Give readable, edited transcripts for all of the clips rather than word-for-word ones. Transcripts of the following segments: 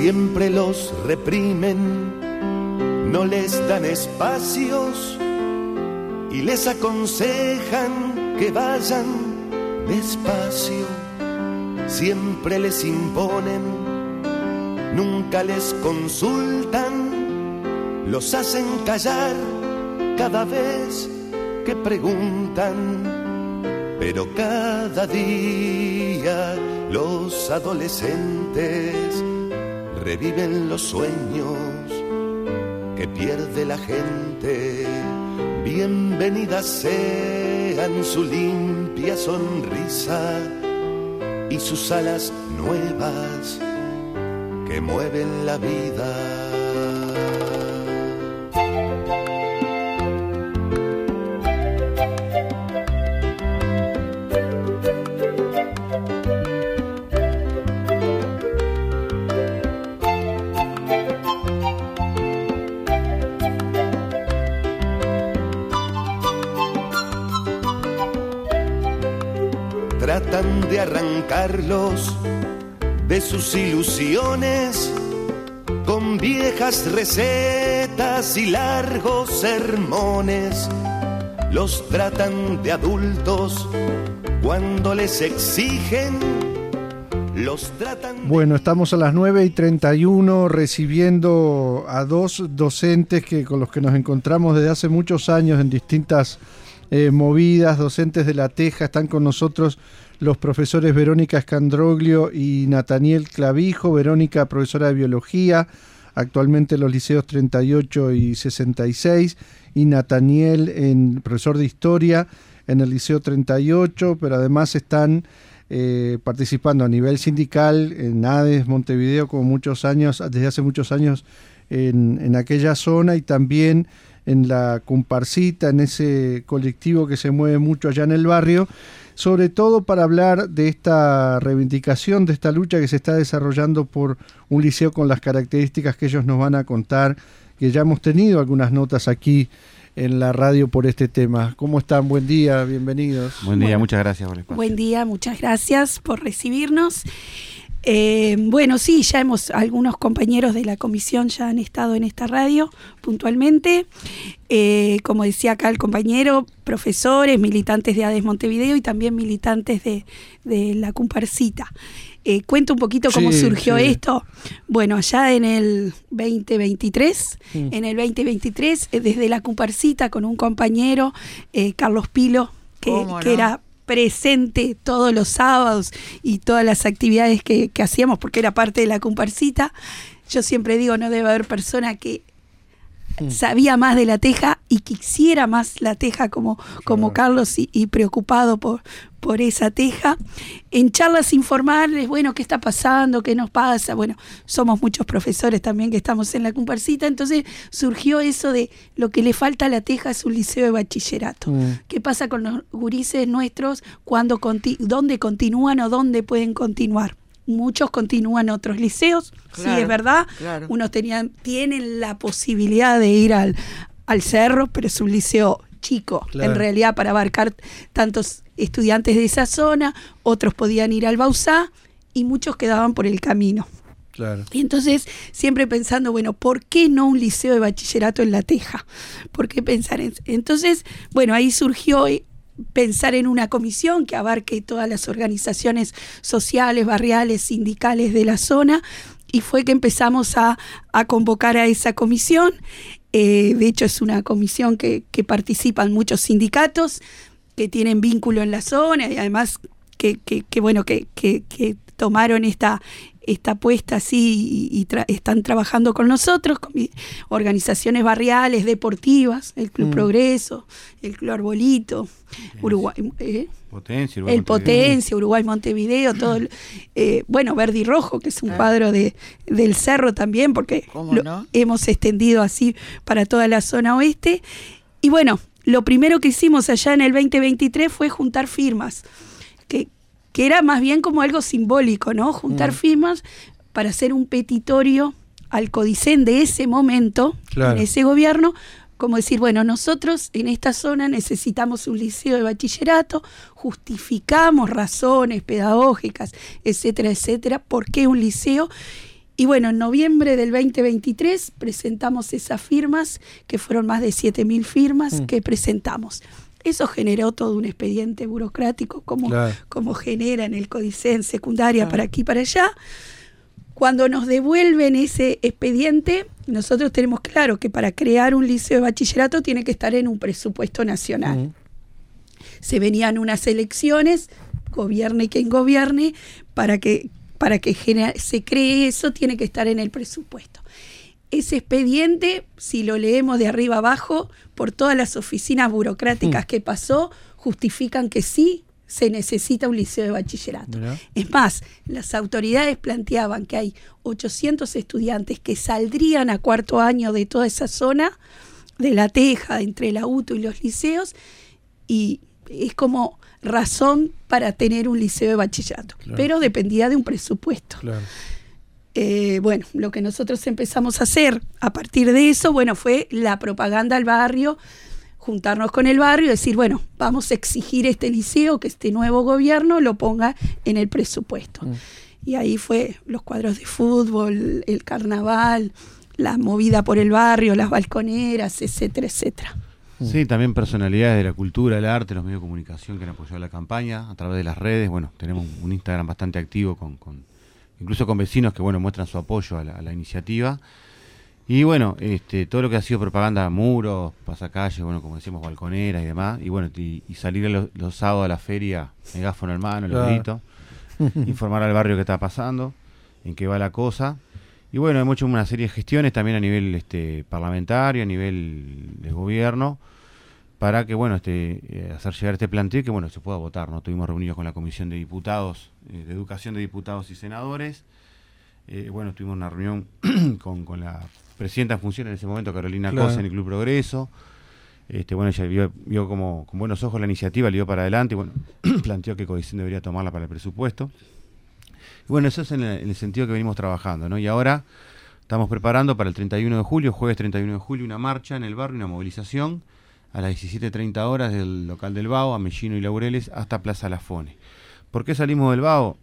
siempre los reprimen, no les dan espacios y les aconsejan que vayan despacio. Siempre les imponen, nunca les consultan, los hacen callar cada vez que preguntan. Pero cada día los adolescentes reviven los sueños que pierde la gente. Bienvenidas sean su limpia sonrisa y sus alas nuevas que mueven la vida. Tratan de arrancarlos de sus ilusiones con viejas recetas y largos sermones. Los tratan de adultos cuando les exigen. Los tratan. Bueno, estamos a las 9:31 recibiendo a dos docentes con los que nos encontramos desde hace muchos años en distintas movidas, docentes de La Teja. Están con nosotros los profesores Verónica Scandroglio y Nataniel Clavijo. Verónica, profesora de biología, actualmente en los liceos 38 y 66, y Nataniel, profesor de historia en el liceo 38, pero además están participando a nivel sindical en ADES Montevideo desde hace muchos años en aquella zona, y también en la Comparsita, en ese colectivo que se mueve mucho allá en el barrio, sobre todo para hablar de esta reivindicación, de esta lucha que se está desarrollando por un liceo con las características que ellos nos van a contar, que ya hemos tenido algunas notas aquí en la radio por este tema. ¿Cómo están? Buen día, bienvenidos. Buen día, muchas gracias por el espacio. Buen día, muchas gracias por recibirnos. Bueno, sí, algunos compañeros de la comisión ya han estado en esta radio puntualmente. Como decía acá el compañero, profesores, militantes de ADES Montevideo y también militantes de la Comparsita. Cuento un poquito cómo surgió esto. Bueno, allá en el 2023, desde la Comparsita con un compañero, Carlos Pilo, que era presente todos los sábados y todas las actividades que hacíamos, porque era parte de la Comparsita. Yo siempre digo, no debe haber persona que sabía más de La Teja y quisiera más La Teja como Carlos, y preocupado por esa Teja. En charlas informales, bueno, ¿qué está pasando? ¿Qué nos pasa? Bueno, somos muchos profesores también que estamos en la Comparsita, entonces surgió eso de lo que le falta a La Teja es un liceo de bachillerato. ¿Qué pasa con los gurises nuestros dónde continúan o dónde pueden continuar? Muchos continúan en otros liceos, claro, sí, es verdad. Claro. Unos tienen la posibilidad de ir al cerro, pero es un liceo chico, claro, en realidad, para abarcar tantos estudiantes de esa zona. Otros podían ir al Bauzá y muchos quedaban por el camino. Claro. Y entonces, siempre pensando, bueno, ¿por qué no un liceo de bachillerato en La Teja? ¿Por qué pensar en...? Entonces, bueno, ahí surgió pensar en una comisión que abarque todas las organizaciones sociales, barriales, sindicales de la zona, y fue que empezamos a convocar a esa comisión. De hecho, es una comisión que participan muchos sindicatos que tienen vínculo en la zona, y además que tomaron esta apuesta así y están trabajando con nosotros, con organizaciones barriales, deportivas, el Club Progreso, el Club Arbolito, Uruguay, Potencia, Uruguay Montevideo, todo, Verde y Rojo, que es un cuadro del Cerro también, porque hemos extendido así para toda la zona oeste. Y bueno, lo primero que hicimos allá en el 2023 fue juntar firmas, que era más bien como algo simbólico, ¿no? Juntar firmas para hacer un petitorio al Codicen de ese momento, claro, en ese gobierno, como decir, bueno, nosotros en esta zona necesitamos un liceo de bachillerato, justificamos razones pedagógicas, etcétera, etcétera, ¿por qué un liceo? Y bueno, en noviembre del 2023 presentamos esas firmas, que fueron más de 7.000 firmas que presentamos. Eso generó todo un expediente burocrático, como genera en el Códice en secundaria, para aquí y para allá. Cuando nos devuelven ese expediente, nosotros tenemos claro que para crear un liceo de bachillerato tiene que estar en un presupuesto nacional. Se venían unas elecciones, gobierne quien gobierne, para que se cree eso, tiene que estar en el presupuesto. Ese expediente, si lo leemos de arriba abajo, por todas las oficinas burocráticas que pasó, justifican que sí se necesita un liceo de bachillerato. Mirá. Es más, las autoridades planteaban que hay 800 estudiantes que saldrían a cuarto año de toda esa zona, de La Teja, entre la UTU y los liceos, y es como razón para tener un liceo de bachillerato. Claro. Pero dependía de un presupuesto. Claro. Bueno, lo que nosotros empezamos a hacer a partir de eso, bueno, fue la propaganda al barrio, juntarnos con el barrio y decir, bueno, vamos a exigir este liceo, que este nuevo gobierno lo ponga en el presupuesto. Y ahí fue los cuadros de fútbol, el carnaval, la movida por el barrio, las balconeras, etcétera, etcétera. Sí, también personalidades de la cultura, el arte, los medios de comunicación que han apoyado la campaña a través de las redes. Bueno, tenemos un Instagram bastante activo incluso con vecinos que muestran su apoyo a la iniciativa. Y bueno, todo lo que ha sido propaganda, muros, pasacalles, como decíamos, balconeras y demás. Y bueno, y salir los sábados a la feria, megáfono en mano, los gritos, informar al barrio qué está pasando, en qué va la cosa. Y bueno, hemos hecho una serie de gestiones también a nivel parlamentario, a nivel del gobierno, para que hacer llegar este planteo y que se pueda votar, ¿no? Tuvimos reunidos con la Comisión de Diputados, de Educación de Diputados y Senadores. Tuvimos una reunión con la presidenta en función en ese momento, Carolina Cosa, en el Club Progreso. Ella vio como con buenos ojos la iniciativa, le dio para adelante y planteó que Codicen debería tomarla para el presupuesto. Y eso es en el sentido que venimos trabajando, ¿no? Y ahora estamos preparando para el 31 de julio, jueves 31 de julio, una marcha en el barrio, una movilización a las 17:30 horas del local del BAO, a Mellino y Laureles, hasta Plaza Lafone. ¿Por qué salimos del BAO?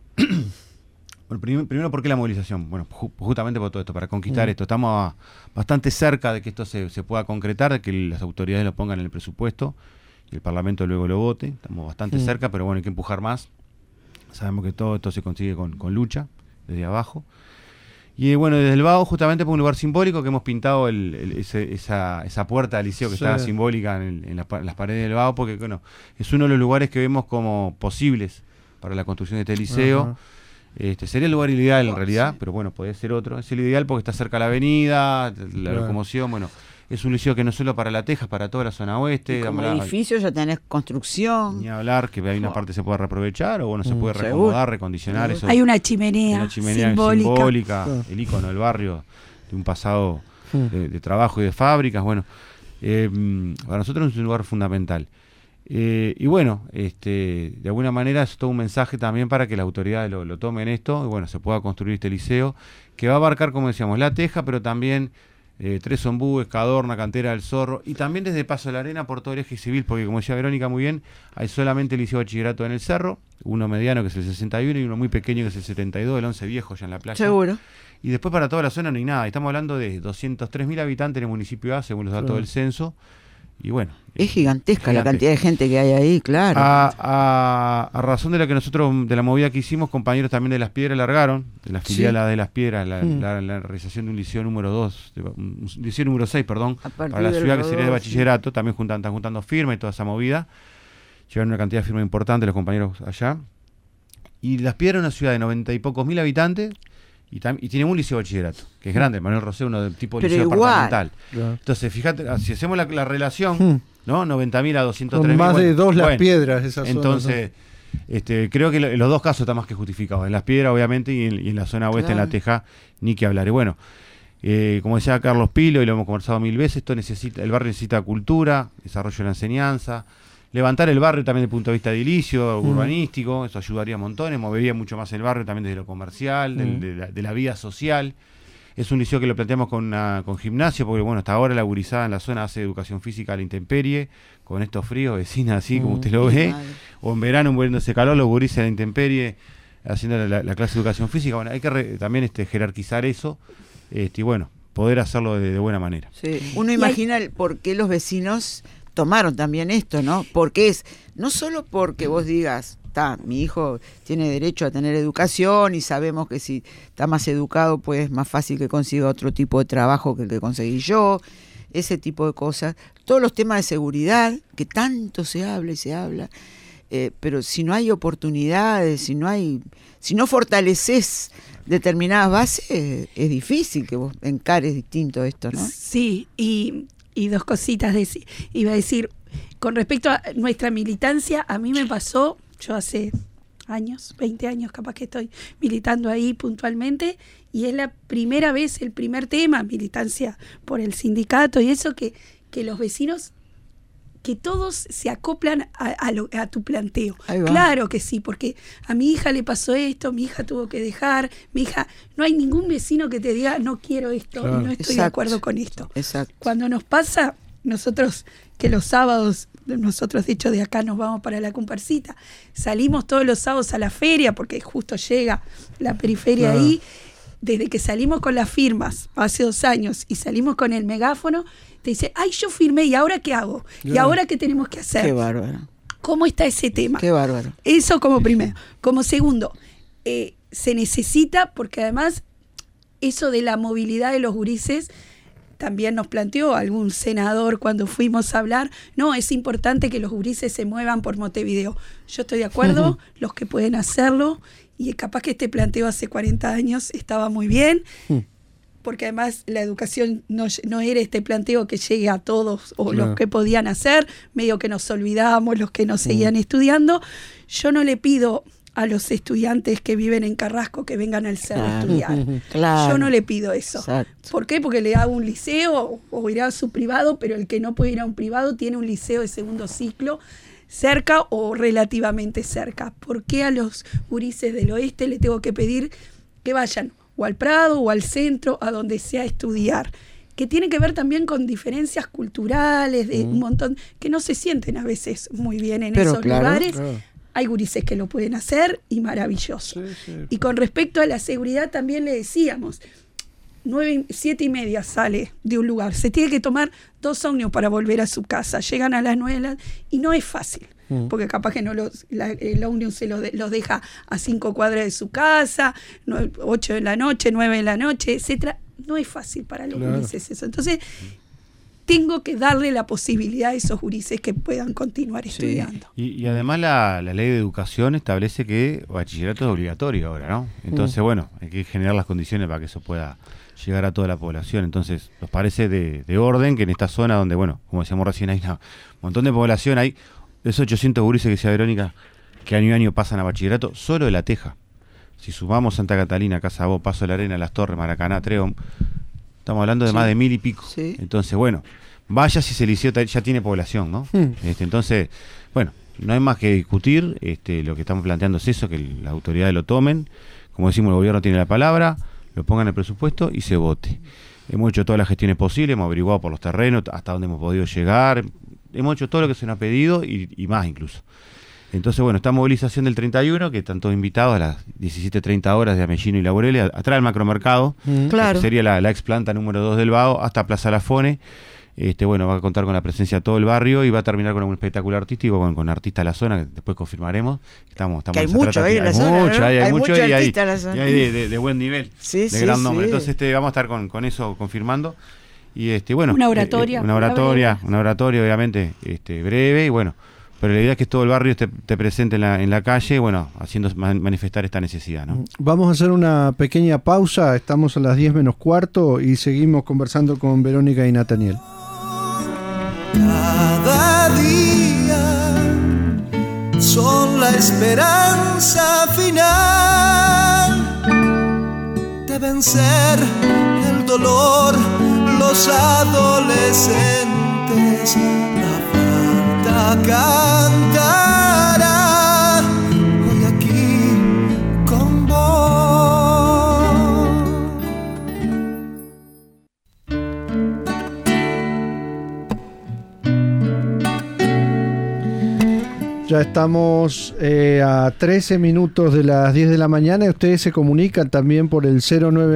Primero, ¿por qué la movilización? Justamente por todo esto, para conquistar esto. Estamos bastante cerca de que esto se pueda concretar, de que las autoridades lo pongan en el presupuesto y el Parlamento luego lo vote. Estamos bastante cerca, pero hay que empujar más. Sabemos que todo esto se consigue con lucha, desde abajo. Y desde el BAO, justamente por un lugar simbólico que hemos pintado esa puerta del liceo que estaba simbólica en las paredes del BAO, porque es uno de los lugares que vemos como posibles para la construcción de este liceo. Sería el lugar ideal en realidad, pero podría ser otro. Es el ideal porque está cerca de la avenida, la locomoción, es un liceo que no solo para La Teja, para toda la zona oeste. Y como edificio ya tenés construcción. Ni hablar, que hay una parte que se puede reaprovechar o se puede reacomodar, recondicionar. Eso, hay una chimenea simbólica, el icono del barrio, de un pasado de trabajo y de fábricas. Para nosotros es un lugar fundamental. De alguna manera es todo un mensaje también para que las autoridades lo tomen esto y se pueda construir este liceo que va a abarcar, como decíamos, La Teja, pero también Tres Ombúes, Cadorna, Cantera del Zorro y también desde Paso de la Arena por todo el eje civil, porque como decía Verónica muy bien, hay solamente el liceo de bachillerato en el Cerro, uno mediano que es el 61 y uno muy pequeño que es el 72, el 11 viejo ya en la playa. Seguro. Y después para toda la zona no hay nada, estamos hablando de 203.000 habitantes en el municipio A, según los datos del censo. Y es gigantesca la cantidad de gente que hay ahí, claro. A razón de la que nosotros, de la movida que hicimos, compañeros también de Las Piedras largaron, de la filial de Las Piedras, la realización de un liceo número 2, un liceo número 6, perdón, para la ciudad que sería de bachillerato, también están juntando firmas y toda esa movida. Llevaron una cantidad de firmas importante los compañeros allá. Y Las Piedras es una ciudad de 90 y pocos mil habitantes, y tiene un liceo de bachillerato, que es grande, Manuel Rosé, uno del tipo de liceo departamental. Entonces, fíjate, si hacemos la relación, ¿no? 90.000 a 203.000. Son más de dos Las Piedras esas zonas. Entonces, creo que en los dos casos está más que justificado. En Las Piedras, obviamente, y en la zona oeste, en La Teja, ni que hablar. Y como decía Carlos Pilo, y lo hemos conversado 1000 veces, el barrio necesita cultura, desarrollo de la enseñanza, levantar el barrio también desde el punto de vista edilicio, urbanístico, eso ayudaría montones, movería mucho más el barrio también desde lo comercial, de la vida social. Es un liceo que lo planteamos con gimnasio, porque hasta ahora la gurizada en la zona hace educación física a la intemperie, con estos fríos, vecinas así como usted lo ve, o en verano muriéndose calor, los gurises a la intemperie, haciendo la clase de educación física. Bueno, hay que también jerarquizar eso y bueno, poder hacerlo de buena manera. Sí. Uno imagina por qué los vecinos tomaron también esto, ¿no? Porque no solo porque vos digas, mi hijo tiene derecho a tener educación y sabemos que si está más educado pues es más fácil que consiga otro tipo de trabajo que el que conseguí yo, ese tipo de cosas, todos los temas de seguridad que tanto se habla y se habla, pero si no hay oportunidades, si no fortaleces determinadas bases, es difícil que vos encares distinto esto, ¿no? Sí, y dos cositas iba a decir, con respecto a nuestra militancia, a mí me pasó, yo hace años, 20 años capaz que estoy militando ahí puntualmente, y es la primera vez, el primer tema, militancia por el sindicato y eso, que los vecinos, que todos se acoplan a tu planteo. Claro que sí, porque a mi hija le pasó esto, mi hija tuvo que dejar, no hay ningún vecino que te diga no quiero esto, claro, y no estoy de acuerdo con esto. Exacto. Cuando nos pasa, nosotros que los sábados, nosotros de hecho de acá nos vamos para la comparsita, salimos todos los sábados a la feria, porque justo llega la periferia, claro, ahí, desde que salimos con las firmas hace 2 años y salimos con el megáfono, te dice, ay, yo firmé, ¿y ahora qué hago? ¿Y ahora qué tenemos que hacer? Qué bárbaro. ¿Cómo está ese tema? Qué bárbaro. Eso como primero. Como segundo, se necesita, porque además eso de la movilidad de los gurises también nos planteó algún senador cuando fuimos a hablar, no, es importante que los gurises se muevan por Montevideo. Yo estoy de acuerdo, los que pueden hacerlo, y capaz que este planteo hace 40 años estaba muy bien, porque además la educación no era este planteo que llegue a todos o los que podían hacer, medio que nos olvidábamos, los que no seguían estudiando. Yo no le pido a los estudiantes que viven en Carrasco que vengan al cerro a estudiar. Claro. Yo no le pido eso. Exacto. ¿Por qué? Porque le hago un liceo o irá a su privado, pero el que no puede ir a un privado tiene un liceo de segundo ciclo cerca o relativamente cerca. ¿Por qué a los gurises del oeste le tengo que pedir que vayan o al Prado o al centro, a donde sea, a estudiar? Que tiene que ver también con diferencias culturales, de un montón, que no se sienten a veces muy bien en esos lugares. Claro. Hay gurises que lo pueden hacer y maravilloso. Sí. Y con respecto a la seguridad también le decíamos, 7:30 sale de un lugar, se tiene que tomar 2 ómnibus para volver a su casa, llegan a las 9 y no es fácil, porque capaz que no el ómnibus se los deja a 5 cuadras de su casa, 8 de la noche, 9 de la noche, etcétera. No es fácil para los gurises eso. Entonces tengo que darle la posibilidad a esos gurises que puedan continuar estudiando. Y además la ley de educación establece que bachillerato es obligatorio ahora, ¿no? Entonces, bueno, hay que generar las condiciones para que eso pueda llegar a toda la población. Entonces, nos parece de orden que en esta zona donde, bueno, como decíamos recién, hay un montón de población, hay esos 800 gurises que decía Verónica, que año a año pasan a bachillerato, solo de La Teja. Si sumamos Santa Catalina, Casabó, Paso de la Arena, Las Torres, Maracaná, Trébol, estamos hablando de más de 1000 y pico. Sí. Entonces, bueno, vaya si ese liceo ya tiene población, ¿no? Entonces, bueno, no hay más que discutir, lo que estamos planteando es eso, que las autoridades lo tomen, como decimos, el gobierno tiene la palabra, lo pongan en el presupuesto y se vote. Hemos hecho todas las gestiones posibles, hemos averiguado por los terrenos, hasta dónde hemos podido llegar, hemos hecho todo lo que se nos ha pedido y más incluso. Entonces, bueno, esta movilización del 31, que están todos invitados a las 17:30 horas de Amellino y Laurel, atrás del macromercado, que sería la ex planta número 2 del Vago, hasta Plaza Lafone. Bueno, va a contar con la presencia de todo el barrio y va a terminar con un espectáculo artístico con artistas de la zona, que después confirmaremos. Estamos que hay mucho ahí en la zona. Hay mucho artistas en la zona. Y hay de buen nivel, de gran nombre. Entonces vamos a estar con eso confirmando. Y bueno, una oratoria. Una oratoria obviamente breve, y bueno, pero la idea es que todo el barrio esté presente en la calle, bueno, haciendo manifestar esta necesidad, ¿no? Vamos a hacer una pequeña pausa, estamos a las 10:15 y seguimos conversando con Verónica y Nathaniel. Cada día son la esperanza final de vencer el dolor, los adolescentes, la falta cantará hoy aquí con vos. Ya estamos a 13 minutos de las 10 de la mañana y ustedes se comunican también por el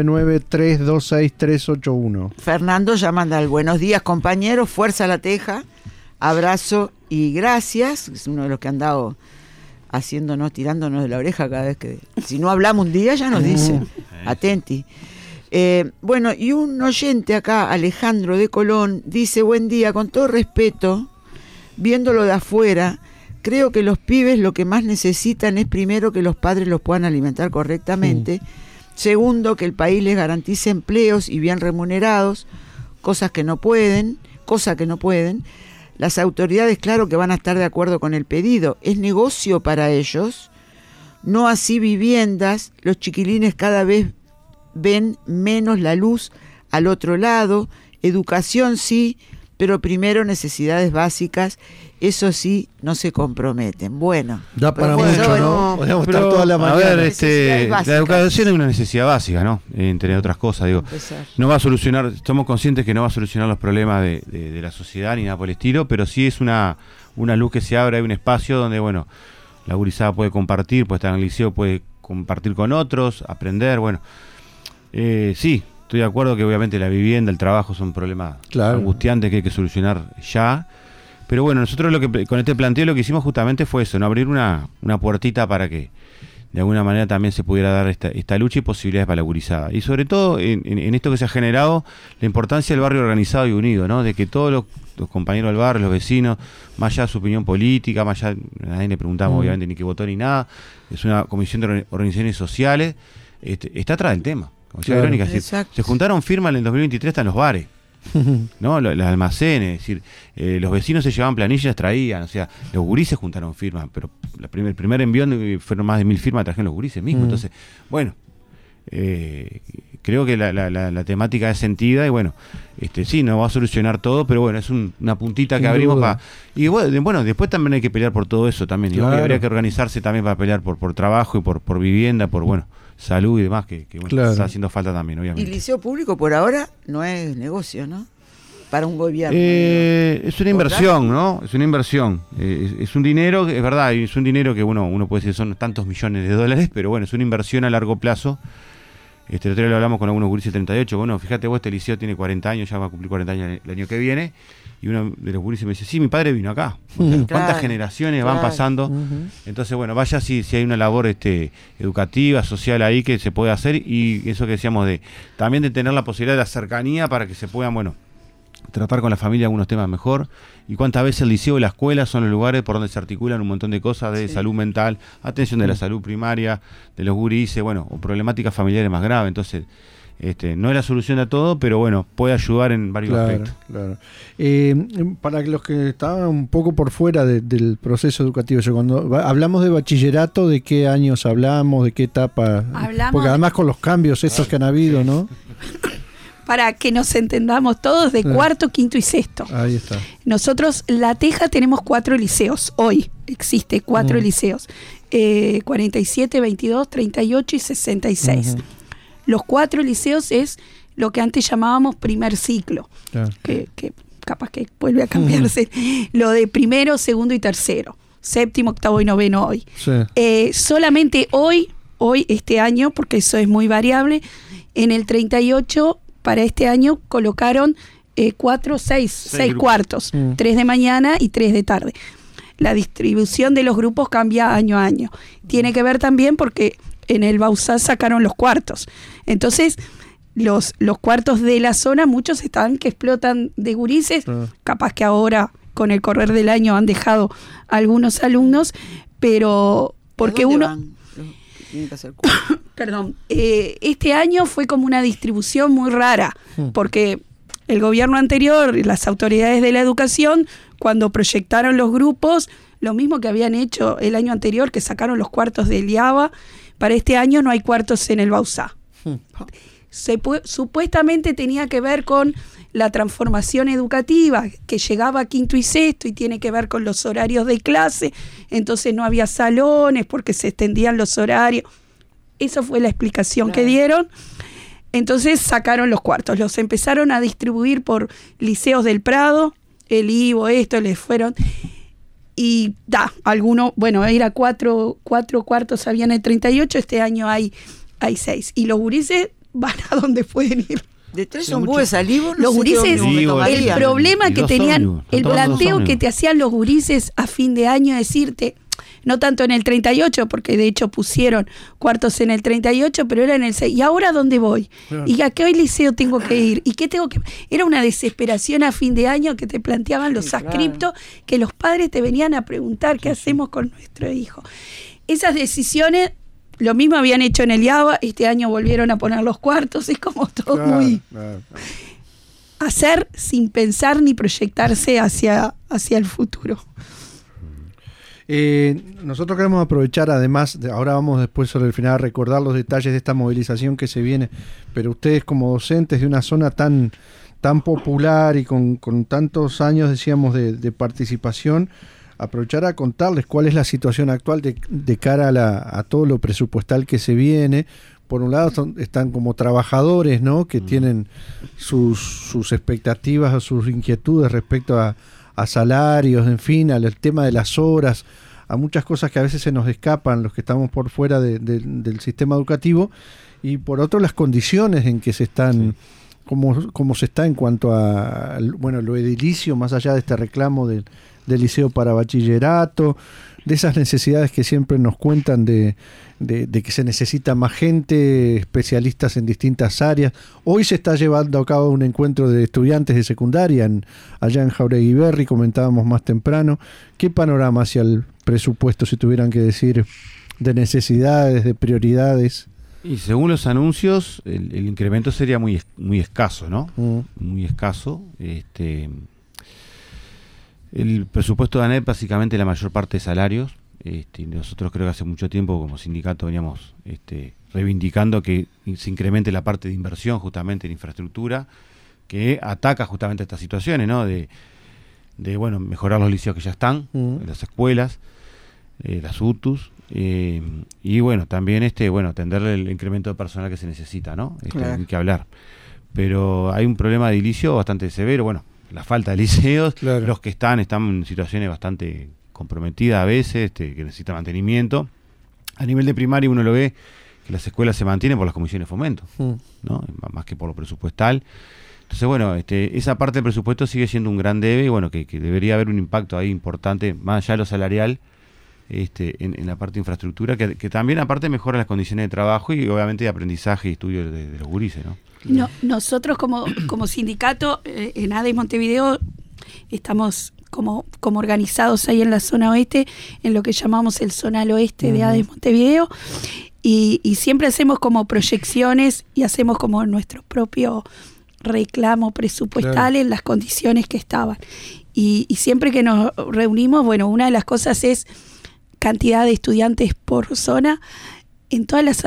099-326-381. Fernando ya manda el buenos días, compañeros, fuerza a la teja, abrazo y gracias. Es uno de los que han dado tirándonos de la oreja cada vez que... Si no hablamos un día ya nos dice, atenti. Bueno, y un oyente acá, Alejandro de Colón, dice, buen día, con todo respeto, viéndolo de afuera, creo que los pibes lo que más necesitan es primero que los padres los puedan alimentar correctamente, segundo que el país les garantice empleos y bien remunerados, cosa que no pueden. Las autoridades, claro que van a estar de acuerdo con el pedido, es negocio para ellos, no así viviendas, los chiquilines cada vez ven menos la luz al otro lado, educación sí, pero primero necesidades básicas, eso sí, no se comprometen. Bueno, da para mucho, ¿no? Podríamos estar toda la mañana. A ver, la educación es una necesidad básica, ¿no? Entre otras cosas, digo, no va a solucionar, estamos conscientes que no va a solucionar los problemas de la sociedad ni nada por el estilo, pero sí es una luz que se abre, hay un espacio donde, bueno, la gurizada puede compartir, puede estar en el liceo, puede compartir con otros, aprender, bueno. Sí, estoy de acuerdo que obviamente la vivienda, el trabajo son problemas angustiantes que hay que solucionar ya. Pero bueno, nosotros con este planteo lo que hicimos justamente fue eso, ¿no? Abrir una puertita para que de alguna manera también se pudiera dar esta lucha y posibilidades para la gurizada. Y sobre todo en esto que se ha generado, la importancia del barrio organizado y unido, ¿no? De que todos los compañeros del barrio, los vecinos, más allá de su opinión política, más allá, a nadie le preguntamos obviamente ni qué votó ni nada, es una comisión de organizaciones sociales, está atrás del tema. Como decía Verónica, se juntaron firmas en el 2023 hasta en los bares, ¿no? Los almacenes, es decir, los vecinos se llevaban planillas, traían, o sea, los gurises juntaron firmas, pero el primer envío fueron más de 1000 firmas, trajeron los gurises mismos. Entonces, bueno, creo que la temática es sentida y bueno, sí, no va a solucionar todo, pero bueno, es una puntita que abrimos para... Y bueno, después también hay que pelear por todo eso también, claro. Habría que organizarse también para pelear por trabajo y por vivienda, por, bueno, salud y demás, que bueno, claro. Está haciendo falta también, obviamente. Y liceo público por ahora no es negocio, ¿no? Para un gobierno. Es una inversión, ¿no? Es una inversión. Es un dinero, es verdad, es un dinero que uno puede decir son tantos millones de dólares, pero bueno, es una inversión a largo plazo. El otro día lo hablamos con algunos gurises de 38, bueno, fíjate vos, este liceo tiene 40 años, ya va a cumplir 40 años el año que viene, y uno de los gurises me dice, sí, mi padre vino acá. O sea, ¿cuántas generaciones van pasando? Entonces, bueno, vaya si hay una labor educativa, social ahí que se puede hacer, y eso que decíamos también de tener la posibilidad de la cercanía para que se puedan, bueno, tratar con la familia algunos temas mejor, y cuántas veces el liceo y la escuela son los lugares por donde se articulan un montón de cosas de salud mental, atención de la salud primaria, de los gurises, bueno, o problemáticas familiares más graves. Entonces, no es la solución a todo, pero bueno, puede ayudar en varios aspectos. Claro. Para los que estaban un poco por fuera del proceso educativo, cuando hablamos de bachillerato, ¿de qué años hablamos? ¿De qué etapa? Porque además con los cambios estos que han habido, ¿no? Para que nos entendamos todos, de cuarto, quinto y sexto. Ahí está. Nosotros, La Teja, tenemos 4 liceos. Hoy existe 4 liceos. 47, 22, 38 y 66. Los 4 liceos es lo que antes llamábamos primer ciclo. Claro. Que capaz que vuelve a cambiarse. Lo de primero, segundo y tercero. Séptimo, octavo y noveno hoy. Sí. Solamente hoy, este año, porque eso es muy variable, en el 38... Para este año colocaron 6 cuartos, 3 de mañana y 3 de tarde. La distribución de los grupos cambia año a año. Tiene que ver también porque en el Bausá sacaron los cuartos. Entonces, los cuartos de la zona, muchos están que explotan de gurises. Capaz que ahora, con el correr del año, han dejado algunos alumnos, pero porque uno... Perdón, este año fue como una distribución muy rara, porque el gobierno anterior, las autoridades de la educación, cuando proyectaron los grupos, lo mismo que habían hecho el año anterior, que sacaron los cuartos del IABA, para este año no hay cuartos en el Bausá. Supuestamente tenía que ver con la transformación educativa, que llegaba a quinto y sexto y tiene que ver con los horarios de clase, entonces no había salones porque se extendían los horarios. Esa fue la explicación que dieron. Entonces sacaron los cuartos, los empezaron a distribuir por liceos del Prado, el Ivo, les fueron. Y bueno, era 4 cuartos había en el 38, este año hay 6. Y los gurises van a donde pueden ir. De 3 ombúes al Ivo, los gurises, el problema que tenían, el planteo que te hacían los gurises a fin de año, decirte, no tanto en el 38, porque de hecho pusieron cuartos en el 38, pero era en el 6. ¿Y ahora dónde voy? Claro. ¿Y a qué liceo tengo que ir? ¿Y qué tengo que...? Era una desesperación a fin de año que te planteaban los adscriptos, que los padres te venían a preguntar qué hacemos con nuestro hijo. Esas decisiones, lo mismo habían hecho en el IABA, este año volvieron a poner los cuartos, es como todo muy... Hacer sin pensar ni proyectarse hacia el futuro. Nosotros queremos aprovechar, además, ahora vamos después sobre el final a recordar los detalles de esta movilización que se viene, pero ustedes como docentes de una zona tan popular y con tantos años, decíamos, de participación, aprovechar a contarles cuál es la situación actual de cara a todo lo presupuestal que se viene. Por un lado están como trabajadores, ¿no?, que tienen sus expectativas o sus inquietudes respecto a salarios, en fin, al tema de las horas, a muchas cosas que a veces se nos escapan los que estamos por fuera del sistema educativo, y por otro las condiciones en que se están, cómo se está en cuanto a lo edilicio, más allá de este reclamo del liceo para bachillerato, de esas necesidades que siempre nos cuentan de que se necesita más gente, especialistas en distintas áreas. Hoy se está llevando a cabo un encuentro de estudiantes de secundaria allá en Jáuregui Berri, comentábamos más temprano. ¿Qué panorama hacia el presupuesto, si tuvieran que decir, de necesidades, de prioridades? Y según los anuncios, el incremento sería muy escaso, ¿no? Muy escaso. El presupuesto de ANEP, básicamente la mayor parte de salarios. Nosotros creo que hace mucho tiempo como sindicato veníamos reivindicando que se incremente la parte de inversión justamente en infraestructura, que ataca justamente estas situaciones, ¿no? De mejorar los liceos que ya están, las escuelas, las UTUs, y también atender el incremento de personal que se necesita, ¿no? Claro. Hay que hablar. Pero hay un problema de edilicio bastante severo, la falta de liceos, claro. Los que están en situaciones bastante comprometidas a veces, que necesitan mantenimiento. A nivel de primaria uno lo ve que las escuelas se mantienen por las comisiones de fomento, ¿no? Más que por lo presupuestal. Entonces, esa parte del presupuesto sigue siendo un gran debe, y que debería haber un impacto ahí importante, más allá de lo salarial, en la parte de infraestructura, que también aparte mejora las condiciones de trabajo y obviamente de aprendizaje y estudio de los gurises, ¿no? No, nosotros como sindicato en ADES Montevideo estamos como organizados ahí en la zona oeste, en lo que llamamos el zonal oeste de ADES Montevideo, y siempre hacemos como proyecciones y hacemos como nuestro propio reclamo presupuestal en las condiciones que estaban. Y siempre que nos reunimos, una de las cosas es cantidad de estudiantes por zona. En todas las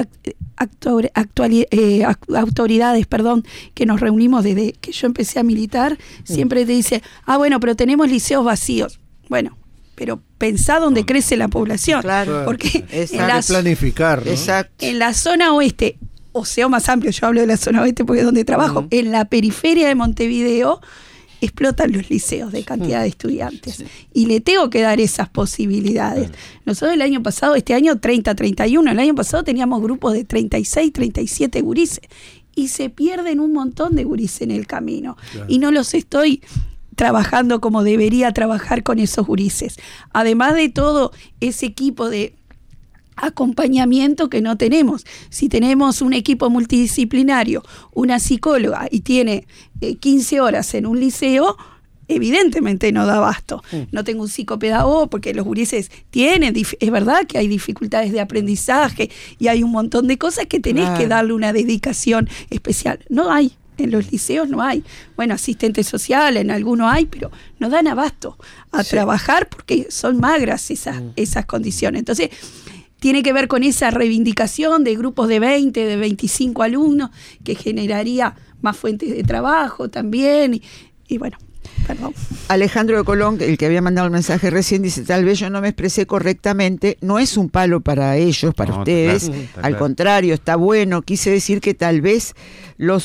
autoridades, que nos reunimos desde que yo empecé a militar, siempre te dice, pero tenemos liceos vacíos. Bueno, pero pensá dónde crece la población. Claro. Porque planificar, ¿no? Exacto. En la zona oeste, o sea, más amplio, yo hablo de la zona oeste porque es donde trabajo, en la periferia de Montevideo, explotan los liceos de cantidad de estudiantes. Y le tengo que dar esas posibilidades. Nosotros el año pasado, este año 30-31, el año pasado teníamos grupos de 36, 37 gurises. Y se pierden un montón de gurises en el camino. Claro. Y no los estoy trabajando como debería trabajar con esos gurises. Además de todo ese equipo de acompañamiento que no tenemos. Si tenemos un equipo multidisciplinario, una psicóloga y tiene 15 horas en un liceo, evidentemente no da abasto. No tengo un psicopedagogo porque los gurises tienen, es verdad que hay dificultades de aprendizaje y hay un montón de cosas que tenés que darle una dedicación especial. No hay. En los liceos no hay. Asistentes sociales, en algunos hay, pero no dan abasto a trabajar porque son magras esas condiciones. Entonces, tiene que ver con esa reivindicación de grupos de 20, de 25 alumnos, que generaría más fuentes de trabajo también. Y perdón. Alejandro de Colón, el que había mandado el mensaje recién, dice, tal vez yo no me expresé correctamente, no es un palo para ellos, para ustedes, al contrario, está bueno, quise decir que tal vez los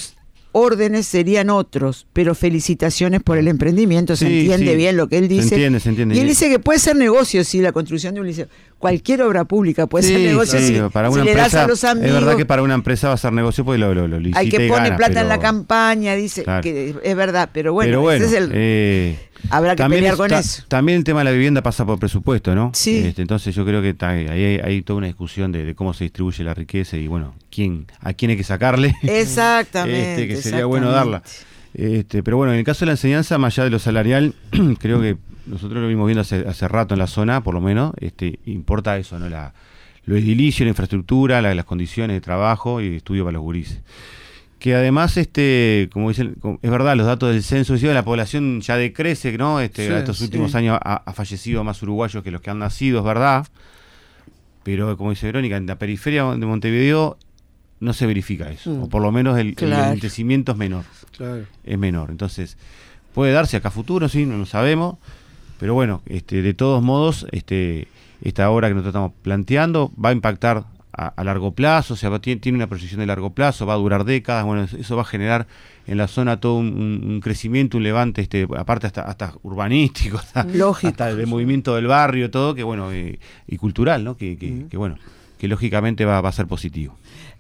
órdenes serían otros, pero felicitaciones por el emprendimiento. Se Sí, entiende sí. bien lo que él dice. Se entiende. Y él dice que puede ser negocio, sí, la construcción de un liceo. Cualquier obra pública puede ser negocio si para una le das empresa, a los amigos. es verdad que para una empresa va a ser negocio porque lo licita hay que y poner gana, plata en la pero- campaña, dice, Claro. que es verdad, pero bueno, ese es el... habrá que también pelear con eso. También el tema de la vivienda pasa por presupuesto, ¿no? Sí. Entonces yo creo que ahí hay toda una discusión de cómo se distribuye la riqueza y bueno, a quién hay que sacarle. Exactamente. Que sería bueno darla. Pero bueno, en el caso de la enseñanza, más allá de lo salarial, creo que nosotros lo vimos viendo hace rato en la zona, por lo menos, importa eso, ¿no? Lo edilicio, la infraestructura, las condiciones de trabajo y de estudio para los gurises. Que además, como dicen, es verdad, los datos del censo, la población ya decrece, ¿no? Estos últimos años ha fallecido más uruguayos que los que han nacido, es verdad. Pero como dice Verónica, en la periferia de Montevideo no se verifica eso. O por lo menos el crecimiento es menor. Claro. Es menor. Entonces, puede darse acá a futuro, sí, no lo sabemos. Pero bueno, de todos modos, esta obra que nosotros estamos planteando va a impactar a largo plazo, o sea, tiene una proyección de largo plazo, va a durar décadas. Bueno, eso va a generar en la zona todo un crecimiento, un levante, aparte hasta urbanístico, hasta el movimiento del barrio, todo, que bueno, y cultural, ¿no? Que bueno, que lógicamente va a ser positivo.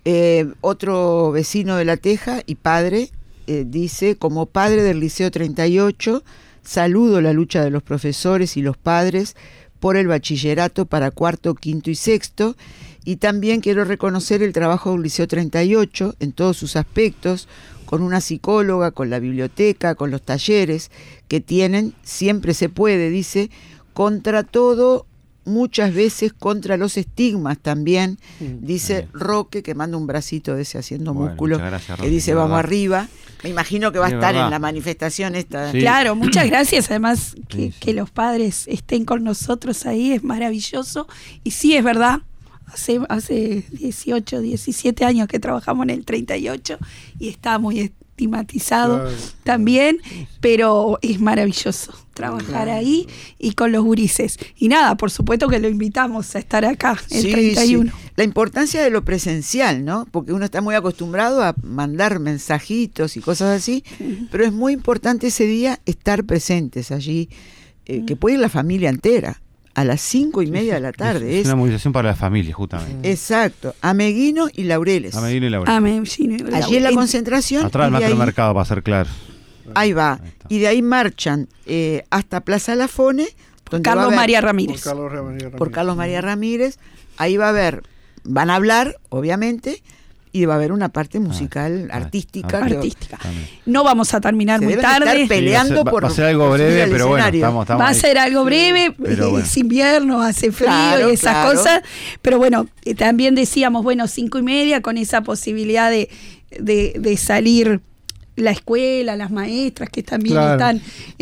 Otro vecino de La Teja y padre dice: como padre del Liceo 38, saludo la lucha de los profesores y los padres por el bachillerato para cuarto, quinto y sexto, y también quiero reconocer el trabajo del Liceo 38 en todos sus aspectos, con una psicóloga, con la biblioteca, con los talleres que tienen, siempre se puede, dice, contra todo, muchas veces contra los estigmas también, dice Roque, que manda un bracito de ese haciendo músculo, gracias, que Roque, dice vamos arriba. Me imagino que va a estar verdad. en la manifestación esta. Sí. Claro, muchas gracias. Además, Sí. que los padres estén con nosotros ahí es maravilloso. Y sí, es verdad, hace 18, 17 años que trabajamos en el 38 y está muy estigmatizado también, pero es maravilloso trabajar ahí y con los gurises. Y nada, por supuesto que lo invitamos a estar acá el 31. Sí. La importancia de lo presencial, ¿no? Porque uno está muy acostumbrado a mandar mensajitos y cosas así, pero es muy importante ese día estar presentes allí, que puede ir la familia entera, a las 5:30 de la tarde. Es una movilización para la familia, justamente. Exacto, Ameguino y Laureles. Ameguino y Laurel. Allí en la concentración. Atrás del y de ahí- macromercado, para ser claro. Ahí va. Ahí está. Y de ahí marchan hasta Plaza Lafone, donde va a Carlos haber- María Ramírez. por Carlos María Ramírez. Ahí van a hablar, obviamente, y va a haber una parte musical, artística. que Artística. También. No vamos a terminar se muy deben tarde. estar peleando va por a ser algo por subir breve, al pero bueno, escenario. estamos Va a ahí. ser algo breve, Pero bueno. es invierno, hace frío Claro, y esas claro. cosas, pero bueno, también decíamos, bueno, 5:30 con esa posibilidad de salir la escuela, las maestras que también Claro.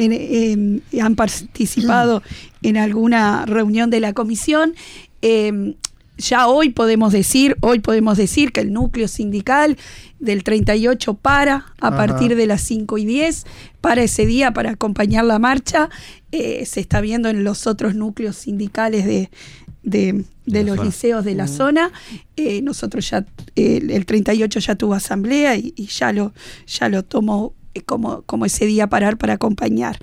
han participado en alguna reunión de la comisión. Ya hoy podemos decir que el núcleo sindical del 38 para a partir de las 5:10, para ese día para acompañar la marcha. Se está viendo en los otros núcleos sindicales de los zona. liceos de la zona. Nosotros ya, el 38 ya tuvo asamblea y ya lo tomó como ese día parar para acompañar.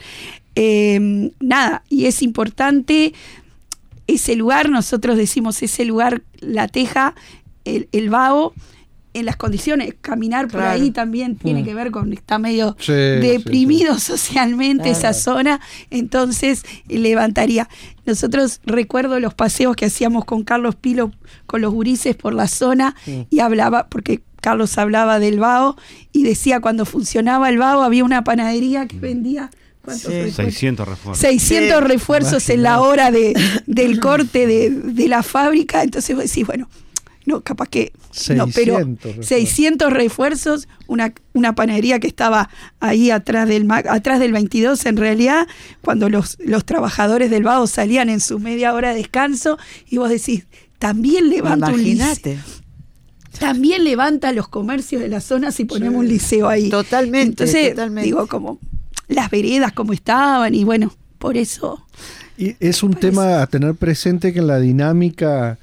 Nada, y es importante ese lugar, nosotros decimos ese lugar, La Teja, el Vago, en las condiciones, caminar por Claro. ahí también tiene que ver con, está medio Sí, deprimido socialmente Claro. esa zona, entonces levantaría. Nosotros recuerdo los paseos que hacíamos con Carlos Pilo, con los gurises por la zona, y hablaba, porque Carlos hablaba del Vago, y decía cuando funcionaba el Vago había una panadería que vendía... ¿Cuántos Sí. recuerdos? 600 refuerzos. 600 Sí. refuerzos en la hora del corte de la fábrica, entonces vos decís, bueno, no, capaz que... no, pero 600 refuerzos, una panadería que estaba ahí atrás del 22 en realidad, cuando los trabajadores del Vago salían en su media hora de descanso, y vos decís, también levanta un liceo. Imagínate. También levanta los comercios de la zona si ponemos un liceo ahí. Totalmente, Entonces, totalmente. digo, como las veredas como estaban, y bueno, por eso... Y es un tema a tener presente que en la dinámica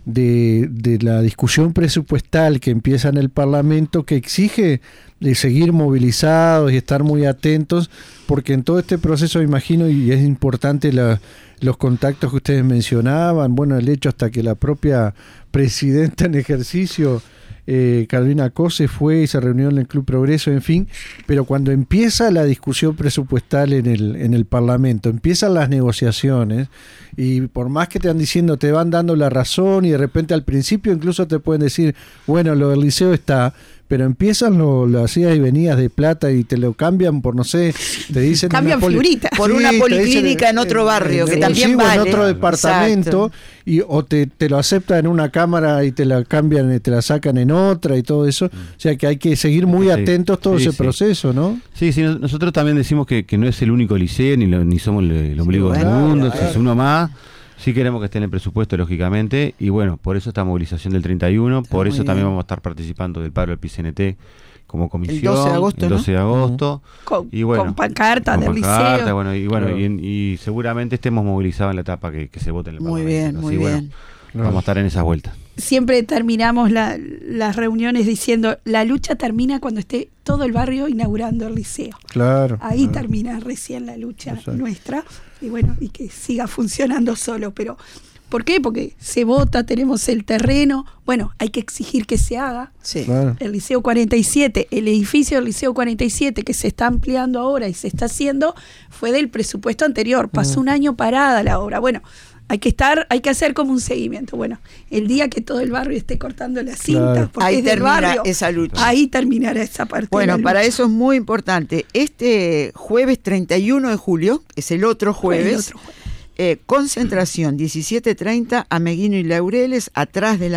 de la discusión presupuestal que empieza en el Parlamento, que exige de seguir movilizados y estar muy atentos, porque en todo este proceso, imagino, y es importante los contactos que ustedes mencionaban, bueno, el hecho hasta que la propia presidenta en ejercicio, Carolina Cose, fue y se reunió en el Club Progreso, en fin, pero cuando empieza la discusión presupuestal en el Parlamento, empiezan las negociaciones, y por más que te van diciendo, te van dando la razón, y de repente al principio incluso te pueden decir, bueno, lo del liceo está, pero empiezan las idas y venidas de plata y te lo cambian por, no sé, te dicen... Cambian figuritas. Por una policlínica en otro barrio, que también vale. En otro departamento, o te lo aceptan en una cámara y te la cambian, te la sacan en otra y todo eso. O sea que hay que seguir muy atentos todo ese proceso, ¿no? Sí, nosotros también decimos que no es el único liceo, ni somos el ombligo del mundo, es uno más. Sí queremos que esté en el presupuesto, lógicamente, y bueno, por eso esta movilización del 31, por eso también vamos a estar participando del paro del PCNT como comisión. El 12 de agosto, el 12 de agosto. Y bueno, con pancarta del liceo. Bueno, y seguramente estemos movilizados en la etapa que se vote en el Parlamento. Muy bien. Vamos a estar en esas vueltas. Siempre terminamos las reuniones diciendo, la lucha termina cuando esté todo el barrio inaugurando el liceo. Claro. Ahí termina recién la lucha nuestra, y bueno, y que siga funcionando solo. Pero ¿por qué? Porque se vota, tenemos el terreno, bueno, hay que exigir que se haga. Sí. Claro. El Liceo 47, el edificio del Liceo 47 que se está ampliando ahora y se está haciendo, fue del presupuesto anterior, pasó un año parada la obra. Bueno, hay que hacer como un seguimiento. Bueno, el día que todo el barrio esté cortando las cintas, porque ahí es del termina barrio, esa lucha. ahí terminará esa parte. Bueno, de la para lucha. eso es muy importante. Este jueves 31 de julio, es el otro jueves, concentración 17:30, Ameguino y Laureles, atrás de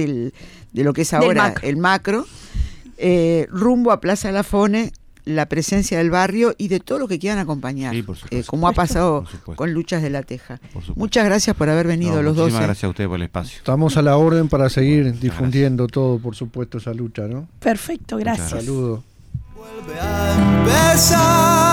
lo que es ahora el macro, rumbo a Plaza Lafone, la presencia del barrio y de todo lo que quieran acompañar, Sí, por supuesto. como ha pasado Por supuesto. con Luchas de la Teja. Por supuesto. Muchas gracias por haber venido los dos. Muchísimas gracias a ustedes por el espacio. Estamos a la orden para seguir difundiendo todo, por supuesto, esa lucha, ¿no? Perfecto, gracias. Saludos. Vuelve a empezar.